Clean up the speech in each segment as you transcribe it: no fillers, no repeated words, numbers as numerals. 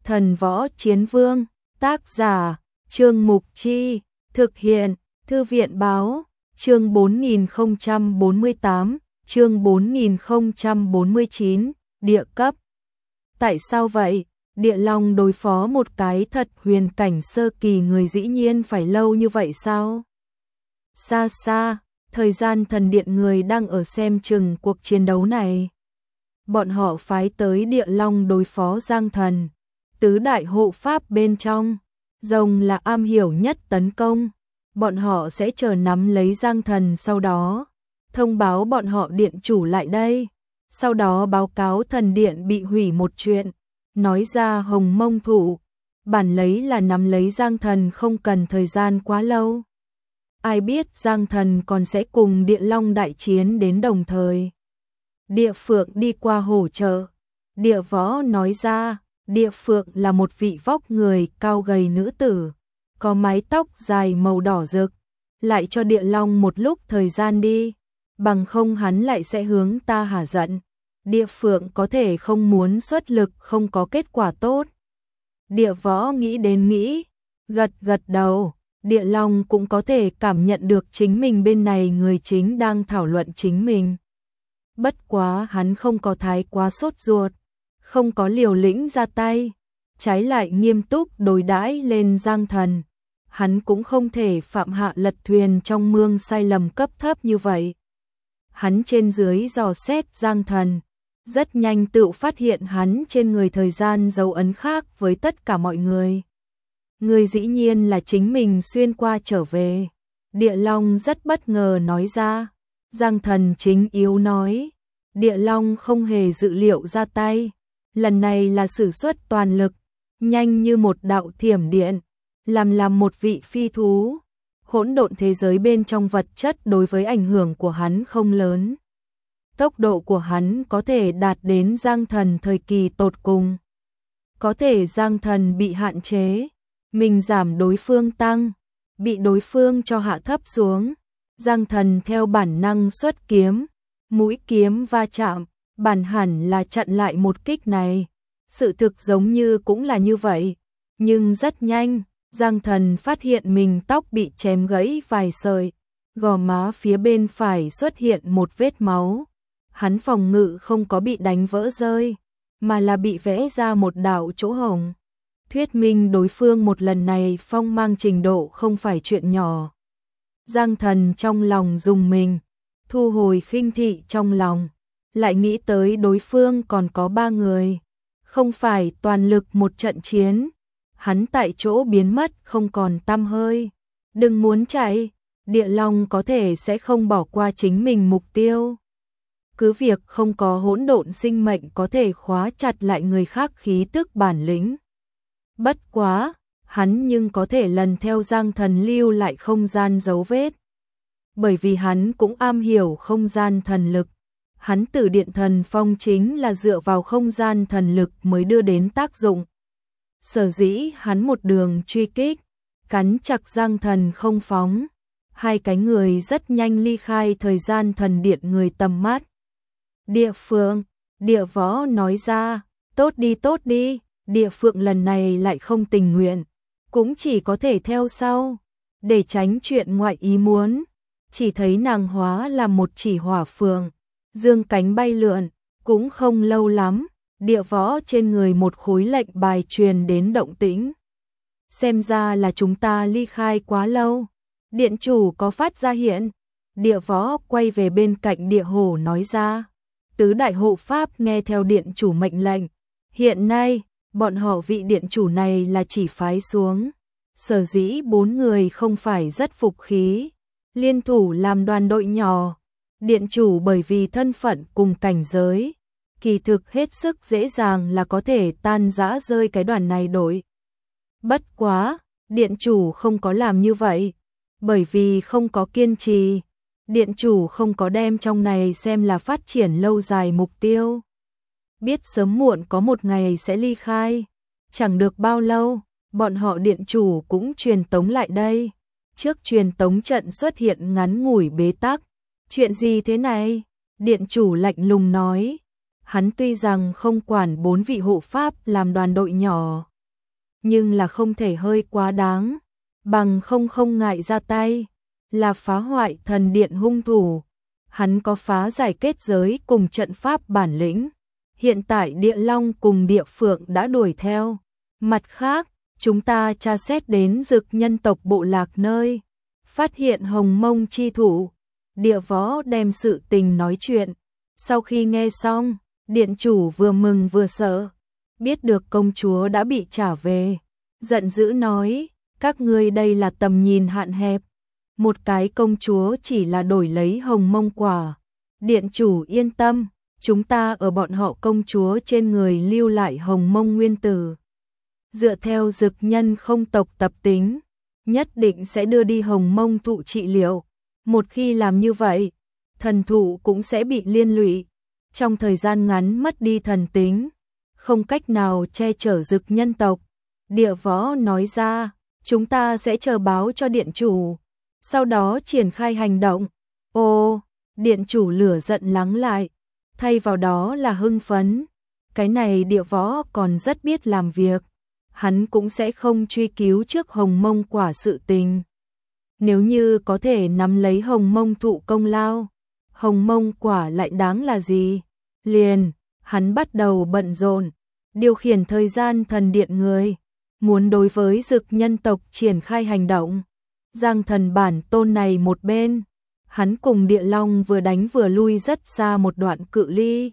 Thần Võ Chiến Vương, tác giả, Trương Mục Chi, thực hiện, Thư viện Báo, chương 4048, chương 4049, địa cấp. Tại sao vậy? Địa Long đối phó một cái thật huyền cảnh sơ kỳ người dĩ nhiên phải lâu như vậy sao? Xa xa, thời gian thần điện người đang ở xem chừng cuộc chiến đấu này. Bọn họ phái tới Địa Long đối phó Giang Thần. Tứ đại hộ pháp bên trong, rồng là am hiểu nhất tấn công. Bọn họ sẽ chờ nắm lấy Giang Thần, sau đó thông báo bọn họ điện chủ lại đây. Sau đó báo cáo thần điện bị hủy một chuyện, nói ra Hồng Mông thủ, bản lấy là nắm lấy Giang Thần không cần thời gian quá lâu. Ai biết Giang Thần còn sẽ cùng Địa Long đại chiến đến đồng thời. Địa Phượng đi qua hỗ trợ. Địa Võ nói ra, Địa Phượng là một vị vóc người cao gầy nữ tử, có mái tóc dài màu đỏ rực, lại cho Địa Long một lúc thời gian đi, bằng không hắn lại sẽ hướng ta hả giận. Địa Phượng có thể không muốn xuất lực không có kết quả tốt. Địa Võ nghĩ đến nghĩ, gật gật đầu. Địa Long cũng có thể cảm nhận được chính mình bên này người chính đang thảo luận chính mình. Bất quá hắn không có thái quá sốt ruột, không có liều lĩnh ra tay, trái lại nghiêm túc đối đãi lên Giang Thần. Hắn cũng không thể phạm hạ lật thuyền trong mương sai lầm cấp thấp như vậy. Hắn trên dưới dò xét Giang Thần, rất nhanh tự phát hiện hắn trên người thời gian dấu ấn khác với tất cả mọi người. Người dĩ nhiên là chính mình xuyên qua trở về. Địa Long rất bất ngờ nói ra. Giang Thần chính yếu nói. Địa Long không hề dự liệu ra tay. Lần này là sử xuất toàn lực, nhanh như một đạo thiểm điện, làm một vị phi thú. Hỗn độn thế giới bên trong vật chất đối với ảnh hưởng của hắn không lớn. Tốc độ của hắn có thể đạt đến Giang Thần thời kỳ tột cùng. Có thể Giang Thần bị hạn chế, mình giảm đối phương tăng, bị đối phương cho hạ thấp xuống. Giang Thần theo bản năng xuất kiếm, mũi kiếm va chạm, bản hẳn là chặn lại một kích này. Sự thực giống như cũng là như vậy, nhưng rất nhanh, Giang Thần phát hiện mình tóc bị chém gãy vài sợi, gò má phía bên phải xuất hiện một vết máu. Hắn phòng ngự không có bị đánh vỡ rơi, mà là bị vẽ ra một đạo chỗ hổng. Thuyết minh đối phương một lần này phong mang trình độ không phải chuyện nhỏ. Giang Thần trong lòng rùng mình, thu hồi khinh thị trong lòng, lại nghĩ tới đối phương còn có 3 người, không phải toàn lực một trận chiến. Hắn tại chỗ biến mất không còn tăm hơi. Đừng muốn chạy, Địa Long có thể sẽ không bỏ qua chính mình mục tiêu. Cứ việc không có hỗn độn sinh mệnh có thể khóa chặt lại người khác khí tức bản lĩnh. Bất quá, hắn nhưng có thể lần theo Giang Thần lưu lại không gian dấu vết. Bởi vì hắn cũng am hiểu không gian thần lực. Hắn Tử Điện Thần Phong chính là dựa vào không gian thần lực mới đưa đến tác dụng. Sở dĩ hắn một đường truy kích, cắn chặt Giang Thần không phóng. Hai cái người rất nhanh ly khai thời gian thần điện người tầm mắt. Địa Phượng, Địa Võ nói ra, tốt đi. Địa Phượng lần này lại không tình nguyện, cũng chỉ có thể theo sau, để tránh chuyện ngoại ý muốn. Chỉ thấy nàng hóa là một chỉ hỏa phượng, dương cánh bay lượn, cũng không lâu lắm, Địa Võ trên người một khối lệnh bài truyền đến động tĩnh. Xem ra là chúng ta ly khai quá lâu, điện chủ có phát ra hiện. Địa Võ quay về bên cạnh Địa Hổ nói ra. Tứ đại hộ pháp nghe theo điện chủ mệnh lệnh. Hiện nay, bọn họ vị điện chủ này là chỉ phái xuống. Sở dĩ 4 người không phải rất phục khí, liên thủ làm đoàn đội nhỏ. Điện chủ bởi vì thân phận cùng cảnh giới, kỳ thực hết sức dễ dàng là có thể tan rã rơi cái đoàn này đội. Bất quá, điện chủ không có làm như vậy, bởi vì không có kiên trì. Điện chủ không có đem trong này xem là phát triển lâu dài mục tiêu. Biết sớm muộn có một ngày sẽ ly khai. Chẳng được bao lâu, bọn họ điện chủ cũng truyền tống lại đây. Trước truyền tống trận xuất hiện ngắn ngủi bế tắc. Chuyện gì thế này? Điện chủ lạnh lùng nói. Hắn tuy rằng không quản 4 vị hộ pháp làm đoàn đội nhỏ, nhưng là không thể hơi quá đáng, bằng không ngại ra tay, là phá hoại thần điện hung thủ. Hắn có phá giải kết giới cùng trận pháp bản lĩnh. Hiện tại Địa Long cùng Địa Phượng đã đuổi theo. Mặt khác, chúng ta tra xét đến Dực nhân tộc bộ lạc nơi, phát hiện Hồng Mông chi thủ. Địa Võ đem sự tình nói chuyện. Sau khi nghe xong, điện chủ vừa mừng vừa sợ, biết được công chúa đã bị trả về, giận dữ nói, các ngươi đây là tầm nhìn hạn hẹp. Một cái công chúa chỉ là đổi lấy Hồng Mông quả. Điện chủ yên tâm, chúng ta ở bọn họ công chúa trên người lưu lại Hồng Mông nguyên tử. Dựa theo Dực nhân không tộc tập tính, nhất định sẽ đưa đi Hồng Mông thụ trị liệu. Một khi làm như vậy, thần thụ cũng sẽ bị liên lụy, trong thời gian ngắn mất đi thần tính, không cách nào che chở Dực nhân tộc. Địa Võ nói ra, chúng ta sẽ chờ báo cho điện chủ, sau đó triển khai hành động. Ô, điện chủ lửa giận lắng lại, thay vào đó là hưng phấn. Cái này Địa Võ còn rất biết làm việc, hắn cũng sẽ không truy cứu trước Hồng Mông quả sự tình. Nếu như có thể nắm lấy Hồng Mông thụ công lao, Hồng Mông quả lại đáng là gì? Liền, hắn bắt đầu bận rộn, điều khiển thời gian thần điện người, muốn đối với Dực nhân tộc triển khai hành động. Giang thần bản tôn này một bên, hắn cùng Địa Long vừa đánh vừa lui rất xa một đoạn cự ly.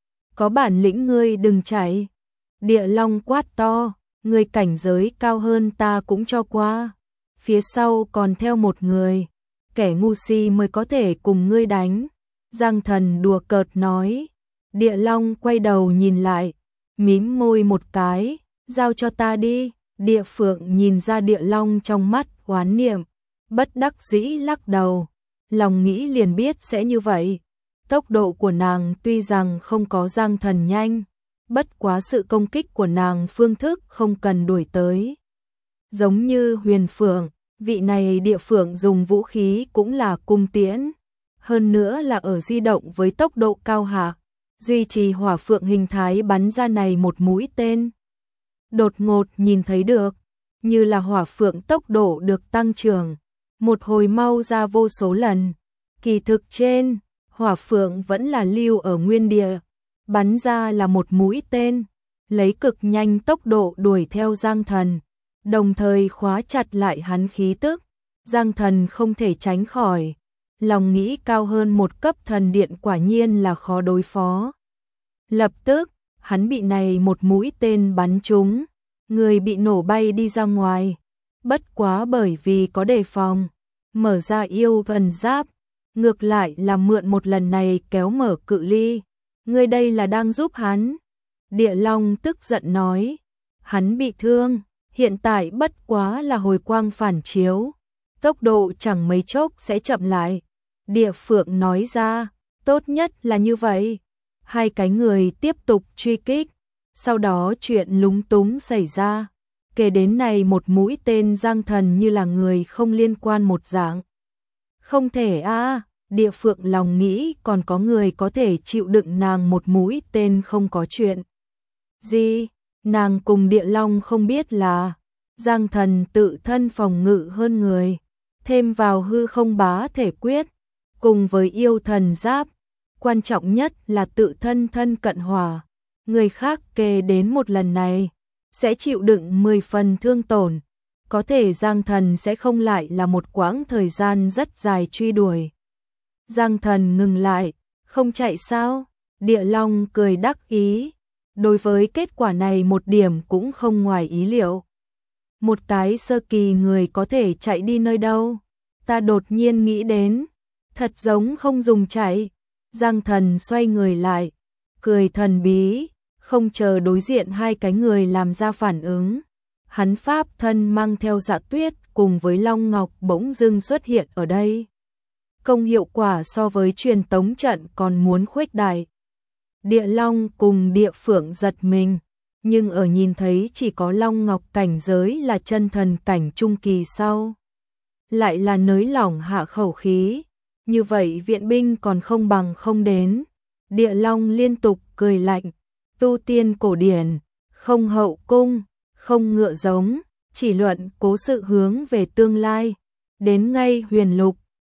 Có bản lĩnh ngươi đừng chạy. Địa Long quát to, ngươi cảnh giới cao hơn ta cũng cho qua. Phía sau còn theo một người, kẻ ngu si mới có thể cùng ngươi đánh. Giang thần đùa cợt nói. Địa Long quay đầu nhìn lại, mím môi một cái, giao cho ta đi. Địa Phượng nhìn ra Địa Long trong mắt oán niệm, bất đắc dĩ lắc đầu, lòng nghĩ liền biết sẽ như vậy. Tốc độ của nàng tuy rằng không có Giang thần nhanh, bất quá sự công kích của nàng phương thức không cần đuổi tới. Giống như Huyền Phượng, vị này Địa Phượng dùng vũ khí cũng là cung tiễn, hơn nữa là ở di động với tốc độ cao hạ, duy trì hỏa phượng hình thái bắn ra này một mũi tên. Đột ngột nhìn thấy được, như là hỏa phượng tốc độ được tăng trưởng, một hồi mau ra vô số lần. Kỳ thực trên, hỏa phượng vẫn là lưu ở nguyên địa, bắn ra là một mũi tên, lấy cực nhanh tốc độ đuổi theo Giang thần, đồng thời khóa chặt lại hắn khí tức. Giang thần không thể tránh khỏi, lòng nghĩ cao hơn một cấp thần điện quả nhiên là khó đối phó. Lập tức, hắn bị này một mũi tên bắn trúng, người bị nổ bay đi ra ngoài. Bất quá bởi vì có đề phòng, mở ra yêu thần giáp, ngược lại là mượn một lần này kéo mở cự ly. Người đây là đang giúp hắn. Địa Long tức giận nói, hắn bị thương, hiện tại bất quá là hồi quang phản chiếu, tốc độ chẳng mấy chốc sẽ chậm lại. Địa Phượng nói ra, tốt nhất là như vậy. Hai cái người tiếp tục truy kích, sau đó chuyện lúng túng xảy ra. Kể đến này một mũi tên Giang thần như là người không liên quan một dạng. Không thể a, Địa Phượng lòng nghĩ còn có người có thể chịu đựng nàng một mũi tên không có chuyện gì. Nàng cùng Địa Long không biết là Giang thần tự thân phòng ngự hơn người, thêm vào hư không bá thể quyết, cùng với yêu thần giáp, quan trọng nhất là tự thân thân cận hỏa. Người khác kề đến một lần này sẽ chịu đựng 10 phần thương tổn, có thể Giang thần sẽ không lại là một quãng thời gian rất dài truy đuổi. Giang thần ngừng lại, không chạy sao? Địa Long cười đắc ý, đối với kết quả này một điểm cũng không ngoài ý liệu. Một cái sơ kỳ người có thể chạy đi nơi đâu? Ta đột nhiên nghĩ đến, thật giống không dùng chạy. Giang thần xoay người lại, cười thần bí, không chờ đối diện hai cái người làm ra phản ứng. Hắn pháp thân mang theo Dạ Tuyết cùng với Long Ngọc bỗng dưng xuất hiện ở đây. Công hiệu quả so với truyền tống trận còn muốn khuếch đại. Địa Long cùng Địa Phượng giật mình, nhưng ở nhìn thấy chỉ có Long Ngọc cảnh giới là chân thần cảnh trung kỳ sau, lại là nới lỏng hạ khẩu khí. Như vậy viện binh còn không bằng không đến. Địa Long liên tục cười lạnh, tu tiên cổ điển, không hậu cung, không ngựa giống, chỉ luận cố sự hướng về tương lai. Đến ngay Huyền Lục,